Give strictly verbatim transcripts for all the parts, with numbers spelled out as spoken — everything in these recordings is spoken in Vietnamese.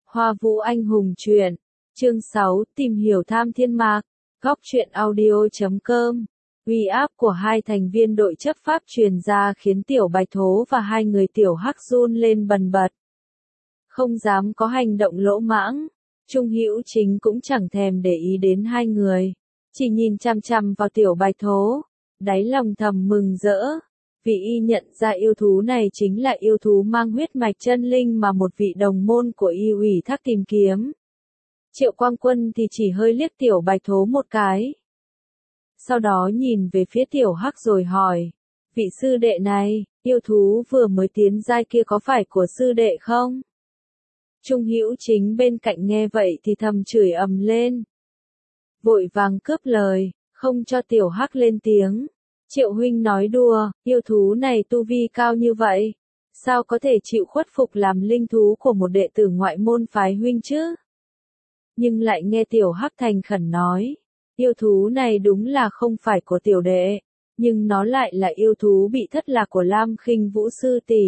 Hoa Vũ Anh hùng truyện, chương sáu, tìm hiểu tham thiên mạc, góc truyện audio chấm com. Uy áp của hai thành viên đội chấp pháp truyền ra khiến Tiểu Bạch Thố và hai người Tiểu Hắc run lên bần bật. Không dám có hành động lỗ mãng, Trung Hữu Chính cũng chẳng thèm để ý đến hai người, chỉ nhìn chằm chằm vào Tiểu Bạch Thố, đáy lòng thầm mừng rỡ. Vì y nhận ra yêu thú này chính là yêu thú mang huyết mạch chân linh mà một vị đồng môn của y ủy thác tìm kiếm. Triệu Quang Quân thì chỉ hơi liếc Tiểu Bạch Thố một cái. Sau đó nhìn về phía Tiểu Hắc rồi hỏi, vị sư đệ này, yêu thú vừa mới tiến giai kia có phải của sư đệ không? Trung Hữu Chính bên cạnh nghe vậy thì thầm chửi ầm lên. Vội vàng cướp lời, không cho Tiểu Hắc lên tiếng. Triệu huynh nói đùa, yêu thú này tu vi cao như vậy, sao có thể chịu khuất phục làm linh thú của một đệ tử ngoại môn phái huynh chứ? Nhưng lại nghe Tiểu Hắc thành khẩn nói, yêu thú này đúng là không phải của tiểu đệ, nhưng nó lại là yêu thú bị thất lạc của Lam Khinh Vũ sư tỷ.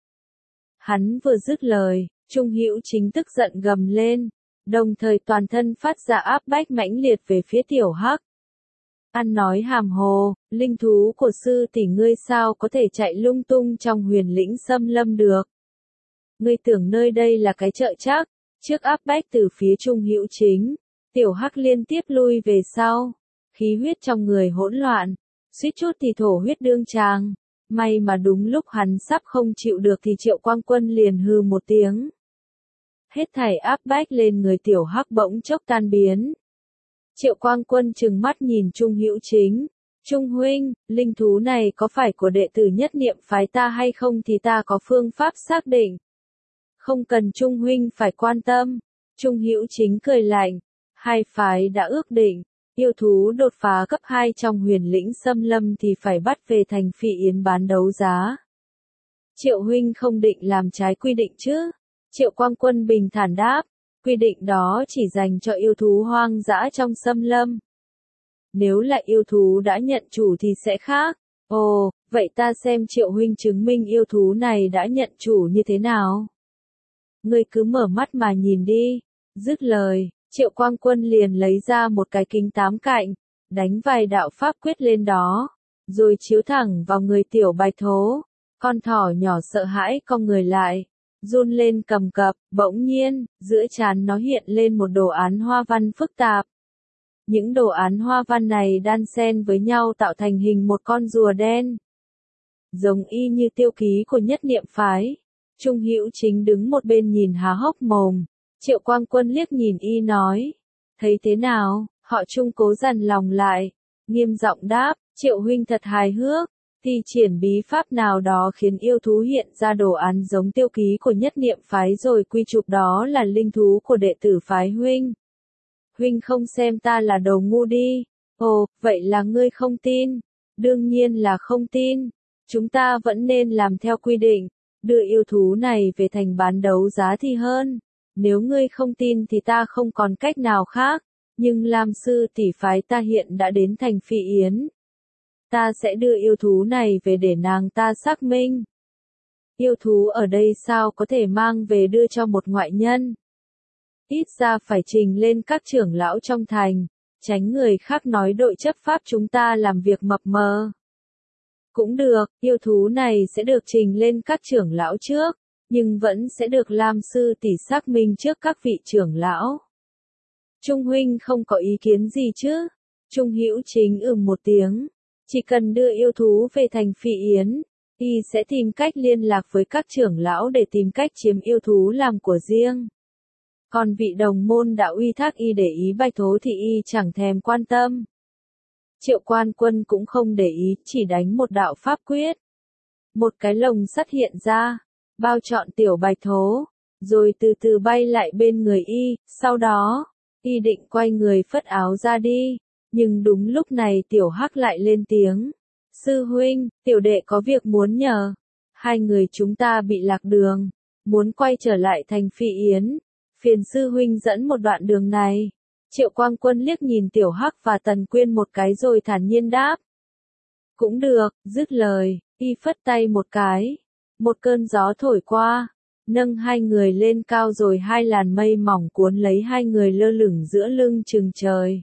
Hắn vừa dứt lời, Trung Hữu Chính tức giận gầm lên, đồng thời toàn thân phát ra áp bách mãnh liệt về phía Tiểu Hắc. Ăn nói hàm hồ, linh thú của sư tỷ ngươi sao có thể chạy lung tung trong huyền lĩnh xâm lâm được? Ngươi tưởng nơi đây là cái chợ chắc? Trước áp bách từ phía Trung Hữu Chính, Tiểu Hắc liên tiếp lui về sau, khí huyết trong người hỗn loạn, suýt chút thì thổ huyết đương tràng. May mà đúng lúc hắn sắp không chịu được thì Triệu Quang Quân liền hừ một tiếng. Hết thảy áp bách lên người Tiểu Hắc bỗng chốc tan biến. Triệu Quang Quân trừng mắt nhìn Trung Hữu Chính, Trung huynh, linh thú này có phải của đệ tử nhất niệm phái ta hay không thì ta có phương pháp xác định. Không cần Trung huynh phải quan tâm. Trung Hữu Chính cười lạnh, hai phái đã ước định, yêu thú đột phá cấp hai trong huyền lĩnh xâm lâm thì phải bắt về thành Phỉ Yến bán đấu giá. Triệu huynh không định làm trái quy định chứ? Triệu Quang Quân bình thản đáp. Quy định đó chỉ dành cho yêu thú hoang dã trong xâm lâm. Nếu là yêu thú đã nhận chủ thì sẽ khác. Ồ, vậy ta xem Triệu huynh chứng minh yêu thú này đã nhận chủ như thế nào. Ngươi cứ mở mắt mà nhìn đi. Dứt lời, Triệu Quang Quân liền lấy ra một cái kính tám cạnh, đánh vài đạo pháp quyết lên đó, rồi chiếu thẳng vào người Tiểu Bạch Thố. Con thỏ nhỏ sợ hãi cong người lại, run lên cầm cập, bỗng nhiên, giữa trán nó hiện lên một đồ án hoa văn phức tạp. Những đồ án hoa văn này đan xen với nhau tạo thành hình một con rùa đen. Giống y như tiêu ký của nhất niệm phái. Trung Hữu Chính đứng một bên nhìn há hốc mồm. Triệu Quang Quân liếc nhìn y nói, thấy thế nào? Họ Trung cố dằn lòng lại, nghiêm giọng đáp, Triệu huynh thật hài hước. Thi triển bí pháp nào đó khiến yêu thú hiện ra đồ án giống tiêu ký của nhất niệm phái rồi quy chụp đó là linh thú của đệ tử phái huynh. Huynh không xem ta là đồ ngu đi. Ồ, vậy là ngươi không tin. Đương nhiên là không tin. Chúng ta vẫn nên làm theo quy định, đưa yêu thú này về thành bán đấu giá thì hơn. Nếu ngươi không tin thì ta không còn cách nào khác. Nhưng Lam sư tỷ phái ta hiện đã đến thành Phỉ Yến. Ta sẽ đưa yêu thú này về để nàng ta xác minh. Yêu thú ở đây sao có thể mang về đưa cho một ngoại nhân? Ít ra phải trình lên các trưởng lão trong thành, tránh người khác nói đội chấp pháp chúng ta làm việc mập mờ. Cũng được, yêu thú này sẽ được trình lên các trưởng lão trước, nhưng vẫn sẽ được Lam sư tỷ xác minh trước các vị trưởng lão. Trung huynh không có ý kiến gì chứ? Trung Hữu Chính ừm một tiếng. Chỉ cần đưa yêu thú về thành Phỉ Yến, y sẽ tìm cách liên lạc với các trưởng lão để tìm cách chiếm yêu thú làm của riêng. Còn vị đồng môn đã uy thác y để ý Bạch Thố thì y chẳng thèm quan tâm. Triệu Quang Quân cũng không để ý, chỉ đánh một đạo pháp quyết. Một cái lồng sắt hiện ra, bao trọn Tiểu Bạch Thố, rồi từ từ bay lại bên người y, sau đó, y định quay người phất áo ra đi. Nhưng đúng lúc này Tiểu Hắc lại lên tiếng. Sư huynh, tiểu đệ có việc muốn nhờ. Hai người chúng ta bị lạc đường, muốn quay trở lại thành Phỉ Yến. Phiền sư huynh dẫn một đoạn đường này. Triệu Quang Quân liếc nhìn Tiểu Hắc và Tần Quyên một cái rồi thản nhiên đáp. Cũng được, dứt lời, y phất tay một cái. Một cơn gió thổi qua, nâng hai người lên cao rồi hai làn mây mỏng cuốn lấy hai người lơ lửng giữa lưng chừng trời.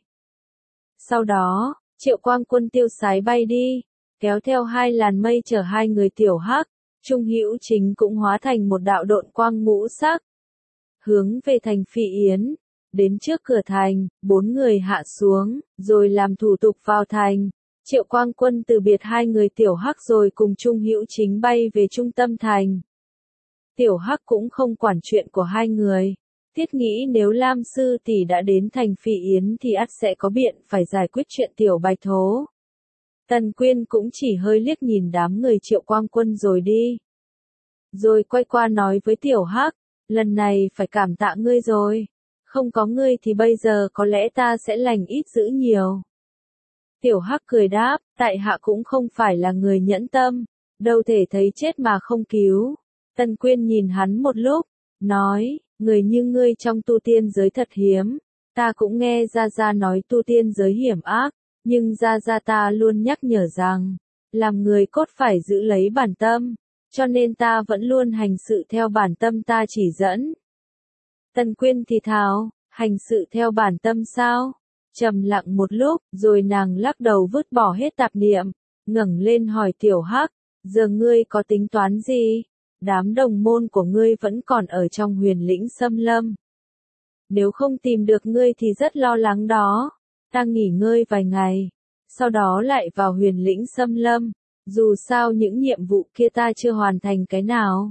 Sau đó, Triệu Quang Quân tiêu sái bay đi, kéo theo hai làn mây chở hai người Tiểu Hắc, Trung Hữu Chính cũng hóa thành một đạo độn quang ngũ sắc. Hướng về thành Phi Yến, đến trước cửa thành, bốn người hạ xuống, rồi làm thủ tục vào thành. Triệu Quang Quân từ biệt hai người Tiểu Hắc rồi cùng Trung Hữu Chính bay về trung tâm thành. Tiểu Hắc cũng không quản chuyện của hai người. Thiết nghĩ nếu Lam Sư Tỷ đã đến thành Phi Yến thì ắt sẽ có biện phải giải quyết chuyện Tiểu Bạch Thố. Tần Quyên cũng chỉ hơi liếc nhìn đám người Triệu Quang Quân rồi đi. Rồi quay qua nói với Tiểu Hắc, lần này phải cảm tạ ngươi rồi. Không có ngươi thì bây giờ có lẽ ta sẽ lành ít dữ nhiều. Tiểu Hắc cười đáp, tại hạ cũng không phải là người nhẫn tâm, đâu thể thấy chết mà không cứu. Tần Quyên nhìn hắn một lúc, nói, người như ngươi trong tu tiên giới thật hiếm, ta cũng nghe Gia Gia nói tu tiên giới hiểm ác, nhưng Gia Gia ta luôn nhắc nhở rằng, làm người cốt phải giữ lấy bản tâm, cho nên ta vẫn luôn hành sự theo bản tâm ta chỉ dẫn. Tần Quyên thì thào, hành sự theo bản tâm sao? Trầm lặng một lúc, rồi nàng lắc đầu vứt bỏ hết tạp niệm, ngẩng lên hỏi Tiểu Hắc, giờ ngươi có tính toán gì? Đám đồng môn của ngươi vẫn còn ở trong Huyền Lĩnh Xâm Lâm. Nếu không tìm được ngươi thì rất lo lắng đó. Ta nghỉ ngơi vài ngày, sau đó lại vào Huyền Lĩnh Xâm Lâm. Dù sao những nhiệm vụ kia ta chưa hoàn thành cái nào.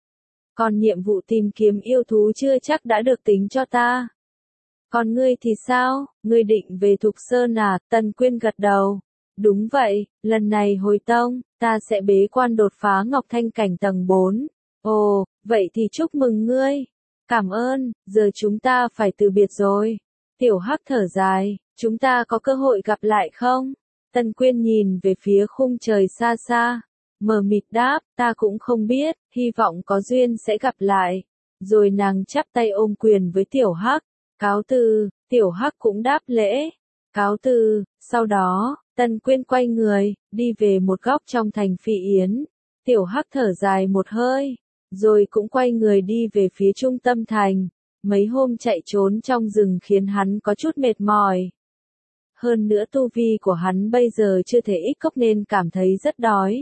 Còn nhiệm vụ tìm kiếm yêu thú chưa chắc đã được tính cho ta. Còn ngươi thì sao, ngươi định về Thục Sơn à? Tần Quyên gật đầu. Đúng vậy, lần này hồi tông, ta sẽ bế quan đột phá Ngọc Thanh cảnh tầng bốn. Ồ, vậy thì chúc mừng ngươi. Cảm ơn, giờ chúng ta phải từ biệt rồi. Tiểu Hắc thở dài, chúng ta có cơ hội gặp lại không? Tần Quyên nhìn về phía khung trời xa xa. Mờ mịt đáp, ta cũng không biết, hy vọng có duyên sẽ gặp lại. Rồi nàng chắp tay ôm quyền với Tiểu Hắc. Cáo từ, Tiểu Hắc cũng đáp lễ. Cáo từ, sau đó, Tần Quyên quay người, đi về một góc trong thành Phi Yến. Tiểu Hắc thở dài một hơi, rồi cũng quay người đi về phía trung tâm thành. Mấy hôm chạy trốn trong rừng khiến hắn có chút mệt mỏi. Hơn nữa tu vi của hắn bây giờ chưa thể ích cốc nên cảm thấy rất đói.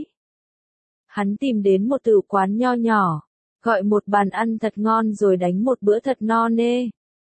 Hắn tìm đến một tử quán nho nhỏ, gọi một bàn ăn thật ngon rồi đánh một bữa thật no nê.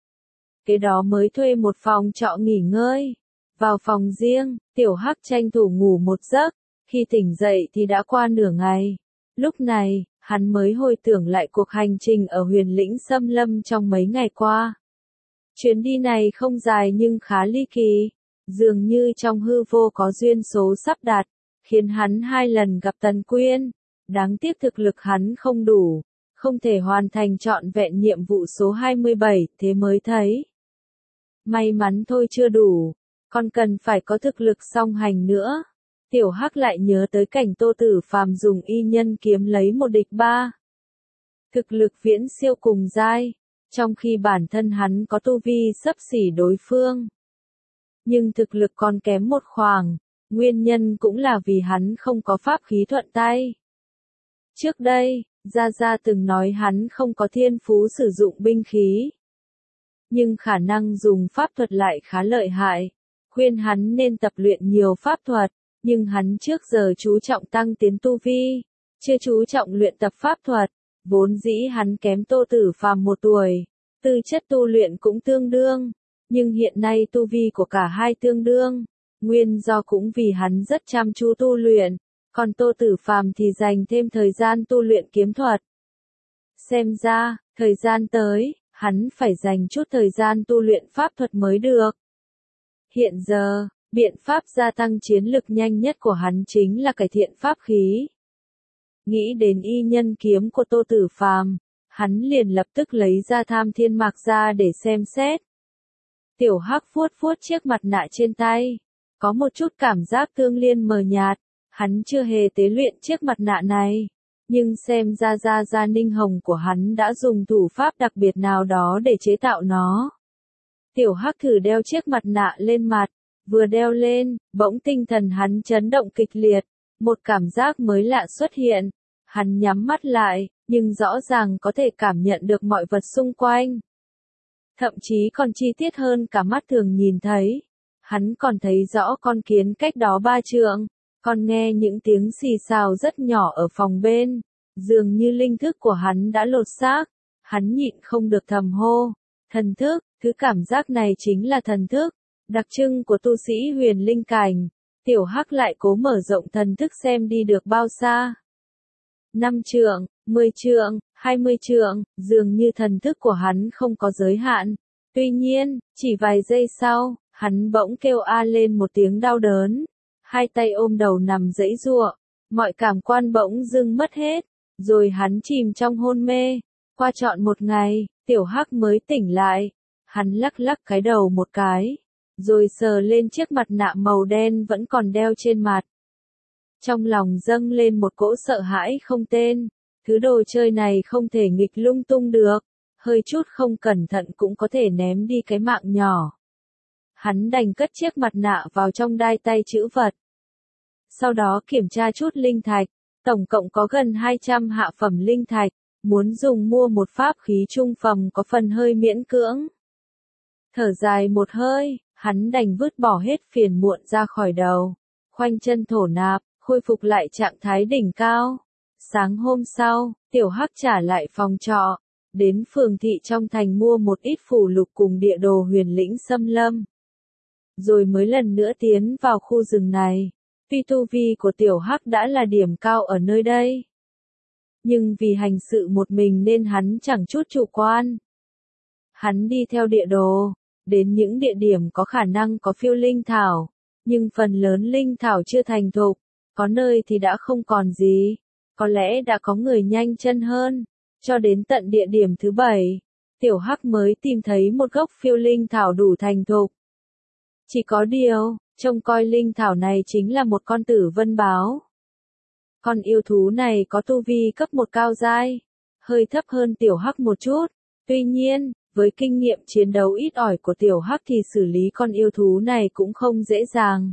Kế đó mới thuê một phòng trọ nghỉ ngơi. Vào phòng riêng, Tiểu Hắc tranh thủ ngủ một giấc, khi tỉnh dậy thì đã qua nửa ngày. Lúc này, hắn mới hồi tưởng lại cuộc hành trình ở Huyền Lĩnh Xâm Lâm trong mấy ngày qua. Chuyến đi này không dài nhưng khá ly kỳ, dường như trong hư vô có duyên số sắp đặt, khiến hắn hai lần gặp Tần Quyên. Đáng tiếc thực lực hắn không đủ, không thể hoàn thành trọn vẹn nhiệm vụ số hai mươi bảy, thế mới thấy. May mắn thôi chưa đủ, còn cần phải có thực lực song hành nữa. Tiểu Hắc lại nhớ tới cảnh Tô Tử Phàm dùng y nhân kiếm lấy một địch ba. Thực lực viễn siêu cùng giai, trong khi bản thân hắn có tu vi xấp xỉ đối phương. Nhưng thực lực còn kém một khoảng, nguyên nhân cũng là vì hắn không có pháp khí thuận tay. Trước đây, Gia Gia từng nói hắn không có thiên phú sử dụng binh khí. Nhưng khả năng dùng pháp thuật lại khá lợi hại, khuyên hắn nên tập luyện nhiều pháp thuật, nhưng hắn trước giờ chú trọng tăng tiến tu vi, chưa chú trọng luyện tập pháp thuật, vốn dĩ hắn kém Tô Tử Phàm một tuổi, tư chất tu luyện cũng tương đương, nhưng hiện nay tu vi của cả hai tương đương, nguyên do cũng vì hắn rất chăm chú tu luyện, còn Tô Tử Phàm thì dành thêm thời gian tu luyện kiếm thuật. Xem ra, thời gian tới, hắn phải dành chút thời gian tu luyện pháp thuật mới được. Hiện giờ, biện pháp gia tăng chiến lực nhanh nhất của hắn chính là cải thiện pháp khí. Nghĩ đến y nhân kiếm của Tô Tử Phàm, hắn liền lập tức lấy ra Tham Thiên Mạc ra để xem xét. Tiểu Hắc vuốt vuốt chiếc mặt nạ trên tay, có một chút cảm giác tương liên mờ nhạt, hắn chưa hề tế luyện chiếc mặt nạ này, nhưng xem ra Gia Gia Ninh Hồng của hắn đã dùng thủ pháp đặc biệt nào đó để chế tạo nó. Tiểu Hắc thử đeo chiếc mặt nạ lên mặt, vừa đeo lên, bỗng tinh thần hắn chấn động kịch liệt, một cảm giác mới lạ xuất hiện, hắn nhắm mắt lại, nhưng rõ ràng có thể cảm nhận được mọi vật xung quanh. Thậm chí còn chi tiết hơn cả mắt thường nhìn thấy. Hắn còn thấy rõ con kiến cách đó ba trượng, còn nghe những tiếng xì xào rất nhỏ ở phòng bên. Dường như linh thức của hắn đã lột xác, hắn nhịn không được thầm hô. Thần thức, thứ cảm giác này chính là thần thức, đặc trưng của tu sĩ huyền linh cảnh. Tiểu Hắc lại cố mở rộng thần thức xem đi được bao xa. Năm trượng, mười trượng, hai mươi trượng, dường như thần thức của hắn không có giới hạn. Tuy nhiên, chỉ vài giây sau, hắn bỗng kêu a lên một tiếng đau đớn. Hai tay ôm đầu nằm giãy giụa, mọi cảm quan bỗng dưng mất hết, rồi hắn chìm trong hôn mê. Qua trọn một ngày, Tiểu Hắc mới tỉnh lại. Hắn lắc lắc cái đầu một cái, rồi sờ lên chiếc mặt nạ màu đen vẫn còn đeo trên mặt. Trong lòng dâng lên một cỗ sợ hãi không tên, thứ đồ chơi này không thể nghịch lung tung được, hơi chút không cẩn thận cũng có thể ném đi cái mạng nhỏ. Hắn đành cất chiếc mặt nạ vào trong đai tay trữ vật. Sau đó kiểm tra chút linh thạch, tổng cộng có gần hai trăm hạ phẩm linh thạch, muốn dùng mua một pháp khí trung phẩm có phần hơi miễn cưỡng. Thở dài một hơi, hắn đành vứt bỏ hết phiền muộn ra khỏi đầu, khoanh chân thổ nạp, khôi phục lại trạng thái đỉnh cao. Sáng hôm sau, Tiểu Hắc trả lại phòng trọ, đến phường thị trong thành mua một ít phù lục cùng địa đồ huyền lĩnh xâm lâm. Rồi mới lần nữa tiến vào khu rừng này. Tuy tu vi của Tiểu Hắc đã là điểm cao ở nơi đây, nhưng vì hành sự một mình nên hắn chẳng chút chủ quan. Hắn đi theo địa đồ, đến những địa điểm có khả năng có phiêu linh thảo, nhưng phần lớn linh thảo chưa thành thục, có nơi thì đã không còn gì, có lẽ đã có người nhanh chân hơn. Cho đến tận địa điểm thứ bảy, Tiểu Hắc mới tìm thấy một gốc phiêu linh thảo đủ thành thục. Chỉ có điều, trông coi linh thảo này chính là một con tử vân báo. Con yêu thú này có tu vi cấp một cao giai, hơi thấp hơn Tiểu Hắc một chút. Tuy nhiên, với kinh nghiệm chiến đấu ít ỏi của Tiểu Hắc thì xử lý con yêu thú này cũng không dễ dàng.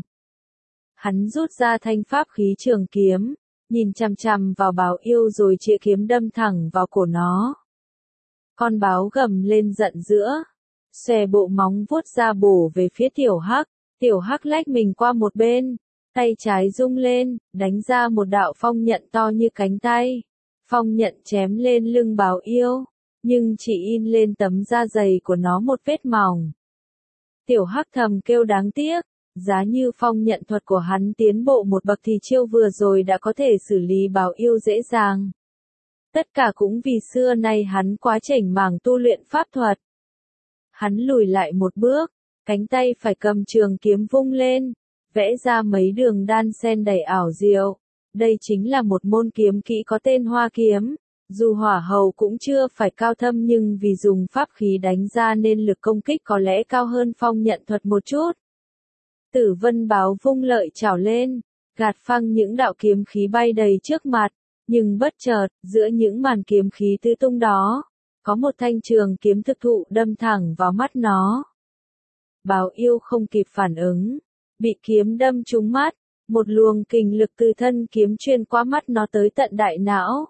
Hắn rút ra thanh pháp khí trường kiếm, nhìn chằm chằm vào báo yêu rồi chĩa kiếm đâm thẳng vào cổ nó. Con báo gầm lên giận dữ, xòe bộ móng vuốt ra bổ về phía Tiểu Hắc. Tiểu Hắc lách mình qua một bên, tay trái rung lên, đánh ra một đạo phong nhận to như cánh tay. Phong nhận chém lên lưng báo yêu, nhưng chỉ in lên tấm da dày của nó một vết mỏng. Tiểu Hắc thầm kêu đáng tiếc, giá như phong nhận thuật của hắn tiến bộ một bậc thì chiêu vừa rồi đã có thể xử lý báo yêu dễ dàng. Tất cả cũng vì xưa nay hắn quá chểnh mảng tu luyện pháp thuật. Hắn lùi lại một bước, cánh tay phải cầm trường kiếm vung lên, vẽ ra mấy đường đan xen đầy ảo diệu. Đây chính là một môn kiếm kỹ có tên Hoa kiếm. Dù hỏa hầu cũng chưa phải cao thâm nhưng vì dùng pháp khí đánh ra nên lực công kích có lẽ cao hơn phong nhận thuật một chút. Tử vân báo vung lợi chảo lên, gạt phăng những đạo kiếm khí bay đầy trước mặt, nhưng bất chợt, giữa những màn kiếm khí tứ tung đó, có một thanh trường kiếm thực thụ đâm thẳng vào mắt nó. Báo yêu không kịp phản ứng, bị kiếm đâm trúng mắt, một luồng kình lực từ thân kiếm truyền qua mắt nó tới tận đại não.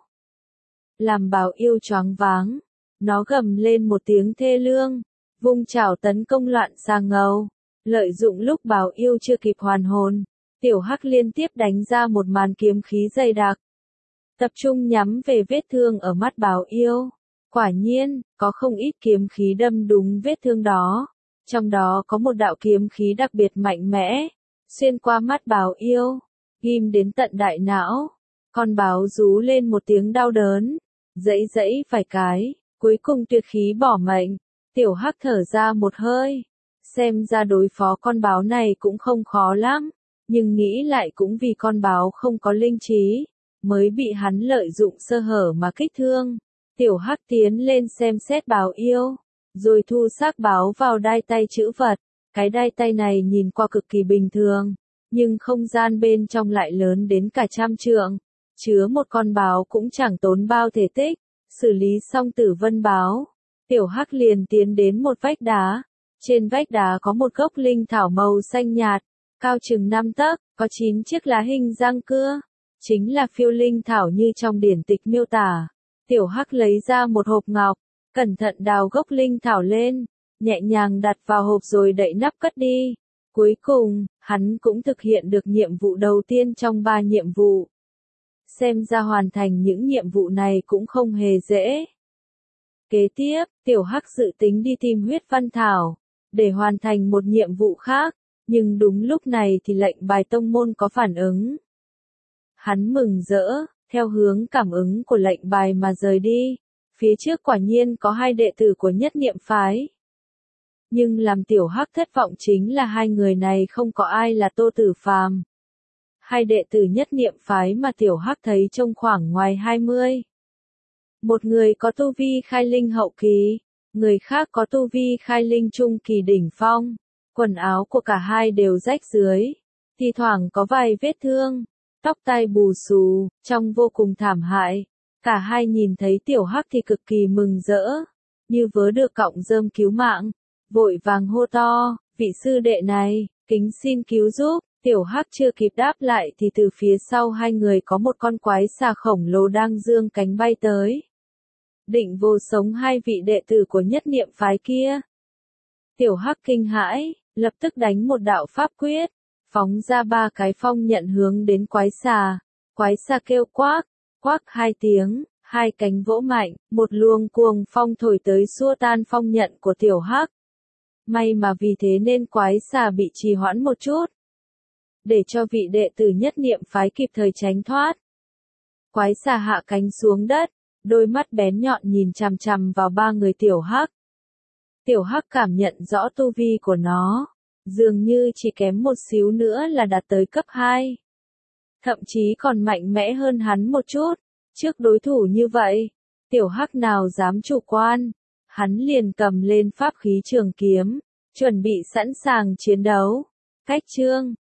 Làm báo yêu choáng váng, nó gầm lên một tiếng thê lương, vung chảo tấn công loạn xà ngầu. Lợi dụng lúc báo yêu chưa kịp hoàn hồn, Tiểu Hắc liên tiếp đánh ra một màn kiếm khí dày đặc, tập trung nhắm về vết thương ở mắt báo yêu. Quả nhiên, có không ít kiếm khí đâm đúng vết thương đó, trong đó có một đạo kiếm khí đặc biệt mạnh mẽ, xuyên qua mắt báo yêu, ghim đến tận đại não. Con báo rú lên một tiếng đau đớn, giãy giãy vài cái, cuối cùng tuyệt khí bỏ mệnh. Tiểu Hắc thở ra một hơi, xem ra đối phó con báo này cũng không khó lắm, nhưng nghĩ lại cũng vì con báo không có linh trí, mới bị hắn lợi dụng sơ hở mà kích thương. Tiểu Hắc tiến lên xem xét báo yêu, rồi thu xác báo vào đai tay trữ vật. Cái đai tay này nhìn qua cực kỳ bình thường, nhưng không gian bên trong lại lớn đến cả trăm trượng, chứa một con báo cũng chẳng tốn bao thể tích. Xử lý xong tử vân báo, Tiểu Hắc liền tiến đến một vách đá. Trên vách đá có một gốc linh thảo màu xanh nhạt, cao chừng năm tấc, có chín chiếc lá hình răng cưa, chính là phiêu linh thảo như trong điển tịch miêu tả. Tiểu Hắc lấy ra một hộp ngọc, cẩn thận đào gốc linh thảo lên, nhẹ nhàng đặt vào hộp rồi đậy nắp cất đi. Cuối cùng, hắn cũng thực hiện được nhiệm vụ đầu tiên trong ba nhiệm vụ. Xem ra hoàn thành những nhiệm vụ này cũng không hề dễ. Kế tiếp, Tiểu Hắc dự tính đi tìm huyết văn thảo, để hoàn thành một nhiệm vụ khác, nhưng đúng lúc này thì lệnh bài tông môn có phản ứng. Hắn mừng rỡ, theo hướng cảm ứng của lệnh bài mà rời đi, phía trước quả nhiên có hai đệ tử của nhất niệm phái. Nhưng làm Tiểu Hắc thất vọng chính là hai người này không có ai là Tô Tử Phàm. Hai đệ tử nhất niệm phái mà Tiểu Hắc thấy trông khoảng ngoài hai mươi. Một người có tu vi khai linh hậu kỳ, người khác có tu vi khai linh trung kỳ đỉnh phong. Quần áo của cả hai đều rách rưới, thi thoảng có vài vết thương, tóc tai bù xù, trông vô cùng thảm hại. Cả hai nhìn thấy Tiểu Hắc thì cực kỳ mừng rỡ, như vớ được cọng rơm cứu mạng, vội vàng hô to, vị sư đệ này, kính xin cứu giúp. Tiểu Hắc chưa kịp đáp lại thì từ phía sau hai người có một con quái xà khổng lồ đang giương cánh bay tới. Định vô sống hai vị đệ tử của nhất niệm phái kia. Tiểu Hắc kinh hãi, lập tức đánh một đạo pháp quyết, phóng ra ba cái phong nhận hướng đến quái xà. Quái xà kêu quác, quác hai tiếng, hai cánh vỗ mạnh, một luồng cuồng phong thổi tới xua tan phong nhận của Tiểu Hắc. May mà vì thế nên quái xà bị trì hoãn một chút, để cho vị đệ tử nhất niệm phái kịp thời tránh thoát. Quái xà hạ cánh xuống đất, đôi mắt bén nhọn nhìn chằm chằm vào ba người Tiểu Hắc. Tiểu Hắc cảm nhận rõ tu vi của nó, dường như chỉ kém một xíu nữa là đạt tới cấp hai. Thậm chí còn mạnh mẽ hơn hắn một chút. Trước đối thủ như vậy, Tiểu Hắc nào dám chủ quan, hắn liền cầm lên pháp khí trường kiếm, chuẩn bị sẵn sàng chiến đấu. Cách chương